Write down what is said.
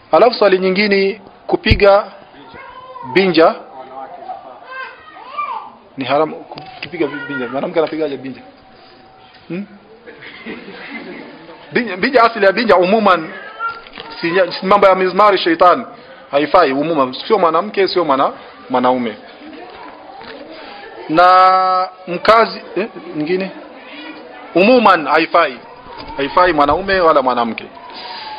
Alafu swali nyingine, kupiga binja ni haram. Kupiga binja, mwanamke anapigaje binja? Binja asili ya binja umuman si mambo ya mizmari shaitan, haifai umuman, sio mwanamke sio mwanaume. Na mkazi nyingine umuman haifai mwanaume wala mwanamke.